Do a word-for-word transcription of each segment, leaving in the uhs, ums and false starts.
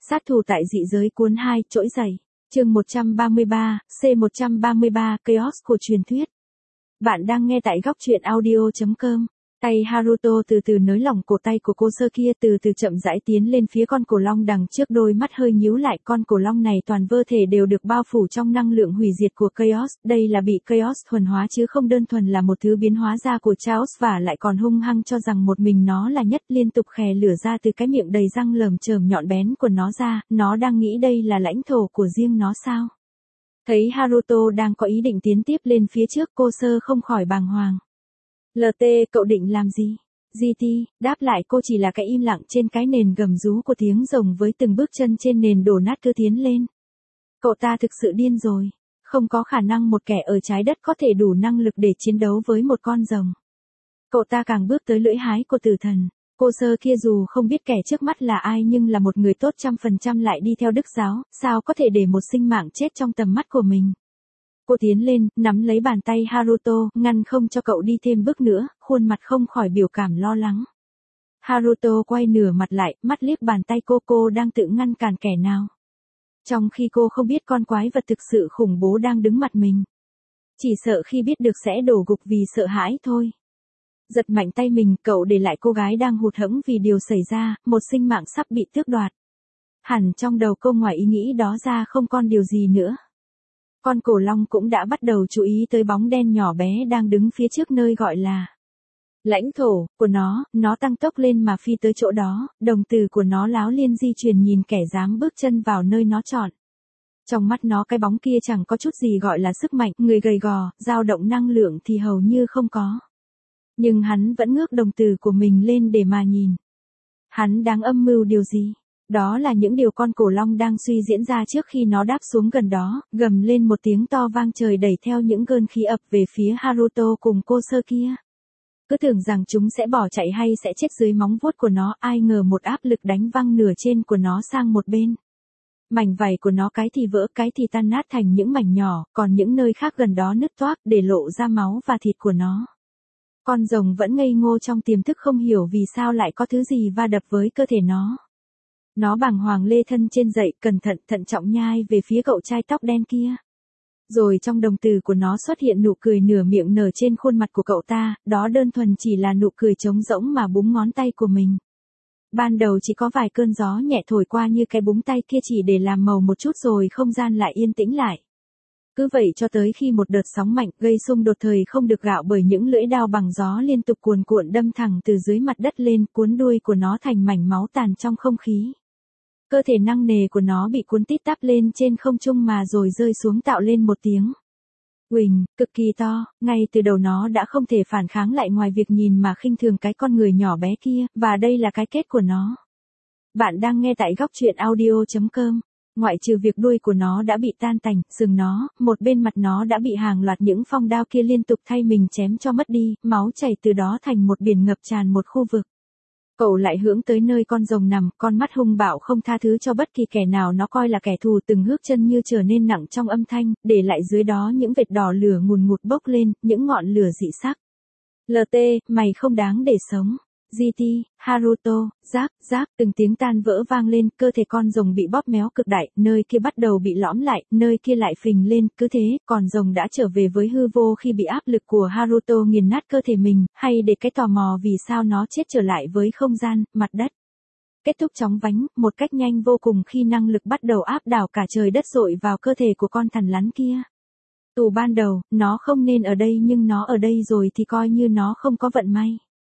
Sát thủ tại dị giới cuốn hai, trỗi dậy. Chương một trăm ba mươi ba, C một trăm ba mươi ba, Chaos của truyền thuyết. Bạn đang nghe tại góc truyện audio chấm com. Tay Haruto từ từ nới lỏng cổ tay của cô sơ kia, từ từ chậm rãi tiến lên phía con cổ long đằng trước, đôi mắt hơi nhíu lại. Con cổ long này toàn cơ thể đều được bao phủ trong năng lượng hủy diệt của Chaos, đây là bị Chaos thuần hóa chứ không đơn thuần là một thứ biến hóa ra của Chaos, và lại còn hung hăng cho rằng một mình nó là nhất, liên tục khè lửa ra từ cái miệng đầy răng lởm chởm nhọn bén của nó ra. Nó đang nghĩ đây là lãnh thổ của riêng nó sao? Thấy Haruto đang có ý định tiến tiếp lên phía trước, cô sơ không khỏi bàng hoàng. lờ tê, cậu định làm gì? giê tê, đáp lại cô chỉ là cái im lặng trên cái nền gầm rú của tiếng rồng với từng bước chân trên nền đổ nát cứ tiến lên. Cậu ta thực sự điên rồi. Không có khả năng một kẻ ở trái đất có thể đủ năng lực để chiến đấu với một con rồng. Cậu ta càng bước tới lưỡi hái của tử thần. Cô sơ kia dù không biết kẻ trước mắt là ai nhưng là một người tốt trăm phần trăm lại đi theo Đức giáo, sao có thể để một sinh mạng chết trong tầm mắt của mình. Cô tiến lên, nắm lấy bàn tay Haruto, ngăn không cho cậu đi thêm bước nữa, khuôn mặt không khỏi biểu cảm lo lắng. Haruto quay nửa mặt lại, mắt liếc bàn tay cô, cô đang tự ngăn cản kẻ nào. Trong khi cô không biết con quái vật thực sự khủng bố đang đứng mặt mình. Chỉ sợ khi biết được sẽ đổ gục vì sợ hãi thôi. Giật mạnh tay mình, cậu để lại cô gái đang hụt hẫng vì điều xảy ra, một sinh mạng sắp bị tước đoạt. Hẳn trong đầu cô ngoài ý nghĩ đó ra không còn điều gì nữa. Con cổ long cũng đã bắt đầu chú ý tới bóng đen nhỏ bé đang đứng phía trước nơi gọi là lãnh thổ của nó. Nó tăng tốc lên mà phi tới chỗ đó, đồng tử của nó láo liên di chuyển nhìn kẻ dám bước chân vào nơi nó chọn. Trong mắt nó cái bóng kia chẳng có chút gì gọi là sức mạnh, người gầy gò, dao động năng lượng thì hầu như không có. Nhưng hắn vẫn ngước đồng tử của mình lên để mà nhìn. Hắn đang âm mưu điều gì? Đó là những điều con cổ long đang suy diễn ra trước khi nó đáp xuống gần đó, gầm lên một tiếng to vang trời đẩy theo những cơn khí ập về phía Haruto cùng cô sơ kia. Cứ tưởng rằng chúng sẽ bỏ chạy hay sẽ chết dưới móng vuốt của nó, ai ngờ một áp lực đánh văng nửa trên của nó sang một bên. Mảnh vảy của nó cái thì vỡ, cái thì tan nát thành những mảnh nhỏ, còn những nơi khác gần đó nứt toác để lộ ra máu và thịt của nó. Con rồng vẫn ngây ngô trong tiềm thức, không hiểu vì sao lại có thứ gì va đập với cơ thể nó. Nó bàng hoàng lê thân trên dậy, cẩn thận thận trọng nhai về phía cậu trai tóc đen kia. Rồi trong đồng tử của nó xuất hiện nụ cười nửa miệng nở trên khuôn mặt của cậu ta, đó đơn thuần chỉ là nụ cười trống rỗng mà búng ngón tay của mình. Ban đầu chỉ có vài cơn gió nhẹ thổi qua như cái búng tay kia chỉ để làm màu một chút rồi không gian lại yên tĩnh lại. Cứ vậy cho tới khi một đợt sóng mạnh gây xung đột thời không được gạo bởi những lưỡi đao bằng gió liên tục cuồn cuộn đâm thẳng từ dưới mặt đất lên, cuốn đuôi của nó thành mảnh máu tàn trong không khí. Cơ thể nặng nề của nó bị cuốn tít tắp lên trên không trung mà rồi rơi xuống tạo lên một tiếng uỳnh, cực kỳ to. Ngay từ đầu nó đã không thể phản kháng lại ngoài việc nhìn mà khinh thường cái con người nhỏ bé kia, và đây là cái kết của nó. Bạn đang nghe tại góc truyện audio chấm com. Ngoại trừ việc đuôi của nó đã bị tan tành, sừng nó, một bên mặt nó đã bị hàng loạt những phong đao kia liên tục thay mình chém cho mất đi, máu chảy từ đó thành một biển ngập tràn một khu vực. Cậu lại hướng tới nơi con rồng nằm, con mắt hung bạo không tha thứ cho bất kỳ kẻ nào nó coi là kẻ thù, từng bước chân như trở nên nặng trong âm thanh, để lại dưới đó những vệt đỏ lửa ngùn ngụt bốc lên, những ngọn lửa dị sắc. lờ tê, mày không đáng để sống. giê tê, Haruto, rác, rác, từng tiếng tan vỡ vang lên, cơ thể con rồng bị bóp méo cực đại, nơi kia bắt đầu bị lõm lại, nơi kia lại phình lên, cứ thế, con rồng đã trở về với hư vô khi bị áp lực của Haruto nghiền nát cơ thể mình, hay để cái tò mò vì sao nó chết trở lại với không gian, mặt đất. Kết thúc chóng vánh, một cách nhanh vô cùng khi năng lực bắt đầu áp đảo cả trời đất dội vào cơ thể của con thằn lằn kia. Từ ban đầu, nó không nên ở đây nhưng nó ở đây rồi thì coi như nó không có vận may.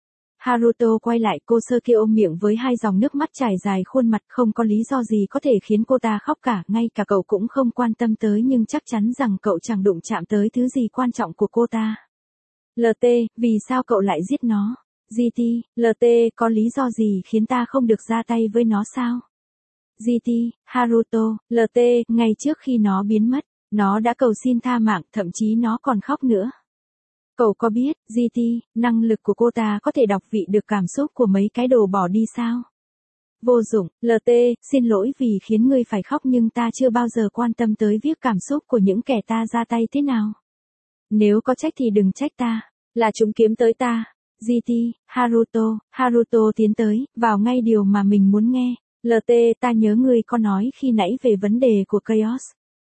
Haruto quay lại, cô sơ kia ôm miệng với hai dòng nước mắt trải dài khuôn mặt, không có lý do gì có thể khiến cô ta khóc cả, ngay cả cậu cũng không quan tâm tới, nhưng chắc chắn rằng cậu chẳng đụng chạm tới thứ gì quan trọng của cô ta. lờ tê, vì sao cậu lại giết nó? giê tê, lờ tê, có lý do gì khiến ta không được ra tay với nó sao? giê tê, Haruto, lờ tê, ngay trước khi nó biến mất, nó đã cầu xin tha mạng, thậm chí nó còn khóc nữa. Cậu có biết, giê tê, năng lực của cô ta có thể đọc vị được cảm xúc của mấy cái đồ bỏ đi sao? Vô dụng, lờ tê, xin lỗi vì khiến ngươi phải khóc nhưng ta chưa bao giờ quan tâm tới việc cảm xúc của những kẻ ta ra tay thế nào. Nếu có trách thì đừng trách ta, là chúng kiếm tới ta. giê tê, Haruto, Haruto tiến tới, vào ngay điều mà mình muốn nghe. lờ tê, ta nhớ ngươi có nói khi nãy về vấn đề của Chaos.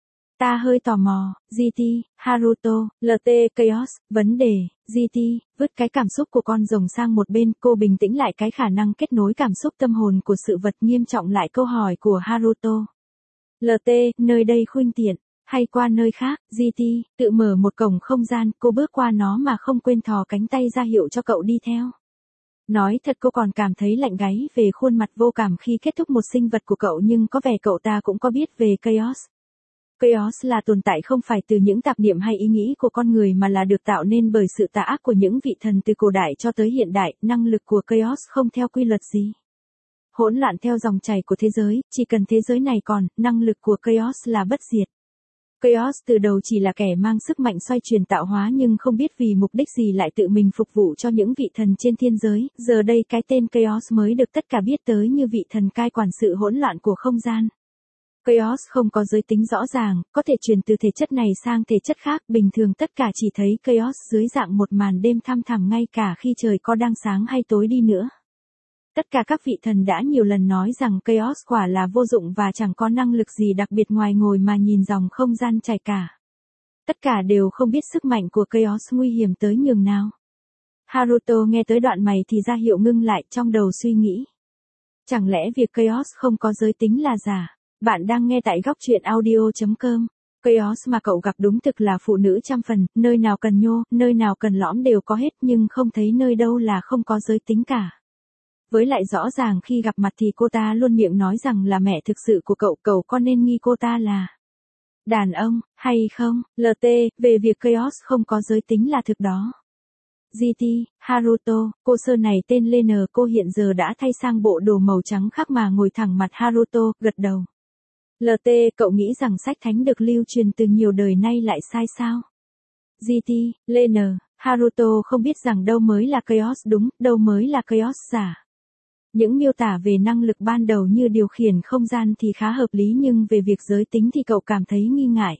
Ta hơi tò mò, giê tê, Haruto, lờ tê, Chaos, vấn đề, giê tê, vứt cái cảm xúc của con rồng sang một bên, cô bình tĩnh lại cái khả năng kết nối cảm xúc tâm hồn của sự vật, nghiêm trọng lại câu hỏi của Haruto. lờ tê, nơi đây khuynh tiện, hay qua nơi khác, giê tê, tự mở một cổng không gian, cô bước qua nó mà không quên thò cánh tay ra hiệu cho cậu đi theo. Nói thật cô còn cảm thấy lạnh gáy về khuôn mặt vô cảm khi kết thúc một sinh vật của cậu, nhưng có vẻ cậu ta cũng có biết về Chaos. Chaos là tồn tại không phải từ những tạp niệm hay ý nghĩ của con người mà là được tạo nên bởi sự tà ác của những vị thần từ cổ đại cho tới hiện đại, năng lực của Chaos không theo quy luật gì. Hỗn loạn theo dòng chảy của thế giới, chỉ cần thế giới này còn, năng lực của Chaos là bất diệt. Chaos từ đầu chỉ là kẻ mang sức mạnh xoay chuyển tạo hóa nhưng không biết vì mục đích gì lại tự mình phục vụ cho những vị thần trên thiên giới, giờ đây cái tên Chaos mới được tất cả biết tới như vị thần cai quản sự hỗn loạn của không gian. Chaos không có giới tính rõ ràng, có thể truyền từ thể chất này sang thể chất khác, bình thường tất cả chỉ thấy Chaos dưới dạng một màn đêm thăm thẳm ngay cả khi trời có đang sáng hay tối đi nữa. Tất cả các vị thần đã nhiều lần nói rằng Chaos quả là vô dụng và chẳng có năng lực gì đặc biệt ngoài ngồi mà nhìn dòng không gian chảy cả. Tất cả đều không biết sức mạnh của Chaos nguy hiểm tới nhường nào. Haruto nghe tới đoạn mày thì ra hiệu ngưng lại, trong đầu suy nghĩ. Chẳng lẽ việc Chaos không có giới tính là giả? Bạn đang nghe tại góc truyện audio chấm com. Chaos mà cậu gặp đúng thực là phụ nữ trăm phần, nơi nào cần nhô, nơi nào cần lõm đều có hết nhưng không thấy nơi đâu là không có giới tính cả. Với lại rõ ràng khi gặp mặt thì cô ta luôn miệng nói rằng là mẹ thực sự của cậu, cậu có nên nghi cô ta là đàn ông, hay không? lờ tê, về việc Chaos không có giới tính là thực đó. giê tê, Haruto, cô sơ này tên Lena, cô hiện giờ đã thay sang bộ đồ màu trắng khác mà ngồi thẳng mặt Haruto, gật đầu. lờ tê, cậu nghĩ rằng sách thánh được lưu truyền từ nhiều đời nay lại sai sao? giê tê, Lena, Haruto không biết rằng đâu mới là Chaos đúng, đâu mới là Chaos giả. Những miêu tả về năng lực ban đầu như điều khiển không gian thì khá hợp lý nhưng về việc giới tính thì cậu cảm thấy nghi ngại.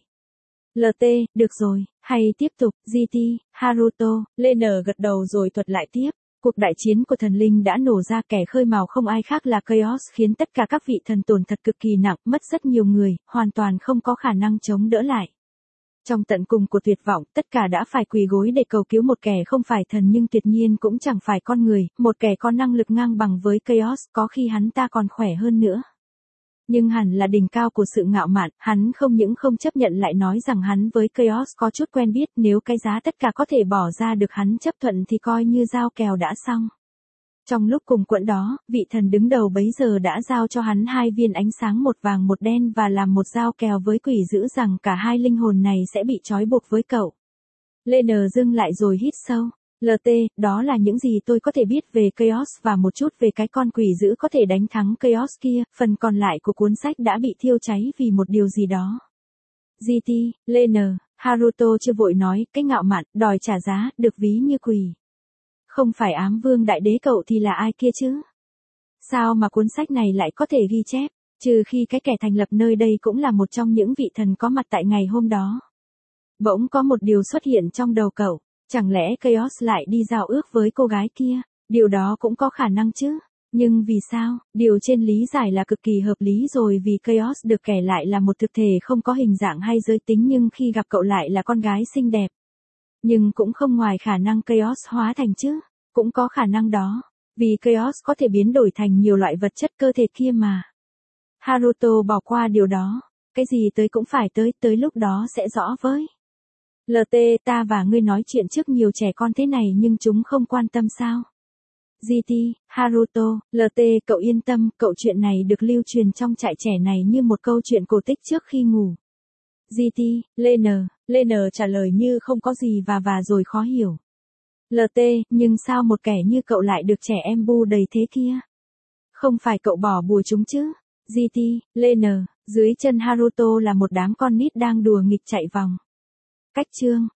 lờ tê, được rồi, hay tiếp tục, giê tê, Haruto, Lena gật đầu rồi thuật lại tiếp. Cuộc đại chiến của thần linh đã nổ ra, kẻ khơi mào không ai khác là Chaos khiến tất cả các vị thần tổn thật cực kỳ nặng, mất rất nhiều người, hoàn toàn không có khả năng chống đỡ lại. Trong tận cùng của tuyệt vọng, tất cả đã phải quỳ gối để cầu cứu một kẻ không phải thần nhưng tuyệt nhiên cũng chẳng phải con người, một kẻ có năng lực ngang bằng với Chaos, có khi hắn ta còn khỏe hơn nữa. Nhưng hẳn là đỉnh cao của sự ngạo mạn, hắn không những không chấp nhận lại nói rằng hắn với Chaos có chút quen biết, nếu cái giá tất cả có thể bỏ ra được hắn chấp thuận thì coi như giao kèo đã xong. Trong lúc cùng quẫn đó, vị thần đứng đầu bấy giờ đã giao cho hắn hai viên ánh sáng, một vàng một đen, và làm một giao kèo với quỷ dữ rằng cả hai linh hồn này sẽ bị trói buộc với cậu. Lena dừng lại rồi hít sâu. lờ tê, đó là những gì tôi có thể biết về Chaos và một chút về cái con quỷ dữ có thể đánh thắng Chaos kia, phần còn lại của cuốn sách đã bị thiêu cháy vì một điều gì đó. giê tê, Lena, Haruto chưa vội nói, cái ngạo mạn, đòi trả giá, được ví như quỷ. Không phải ám vương đại đế cậu thì là ai kia chứ? Sao mà cuốn sách này lại có thể ghi chép, trừ khi cái kẻ thành lập nơi đây cũng là một trong những vị thần có mặt tại ngày hôm đó. Bỗng có một điều xuất hiện trong đầu cậu, chẳng lẽ Chaos lại đi giao ước với cô gái kia? Điều đó cũng có khả năng chứ. Nhưng vì sao? Điều trên lý giải là cực kỳ hợp lý rồi, vì Chaos được kể lại là một thực thể không có hình dạng hay giới tính nhưng khi gặp cậu lại là con gái xinh đẹp. Nhưng cũng không ngoài khả năng Chaos hóa thành chứ. Cũng có khả năng đó. Vì Chaos có thể biến đổi thành nhiều loại vật chất cơ thể kia mà. Haruto bỏ qua điều đó. Cái gì tới cũng phải tới, tới lúc đó sẽ rõ với. lờ tê, ta và ngươi nói chuyện trước nhiều trẻ con thế này nhưng chúng không quan tâm sao? giê tê, Haruto, lờ tê, cậu yên tâm, cậu chuyện này được lưu truyền trong trại trẻ này như một câu chuyện cổ tích trước khi ngủ. giê tê, Lena, Lena trả lời như không có gì và và rồi khó hiểu. lờ tê, nhưng sao một kẻ như cậu lại được trẻ em bu đầy thế kia? Không phải cậu bỏ bùa chúng chứ? giê tê, Lena, dưới chân Haruto là một đám con nít đang đùa nghịch chạy vòng. Cách chương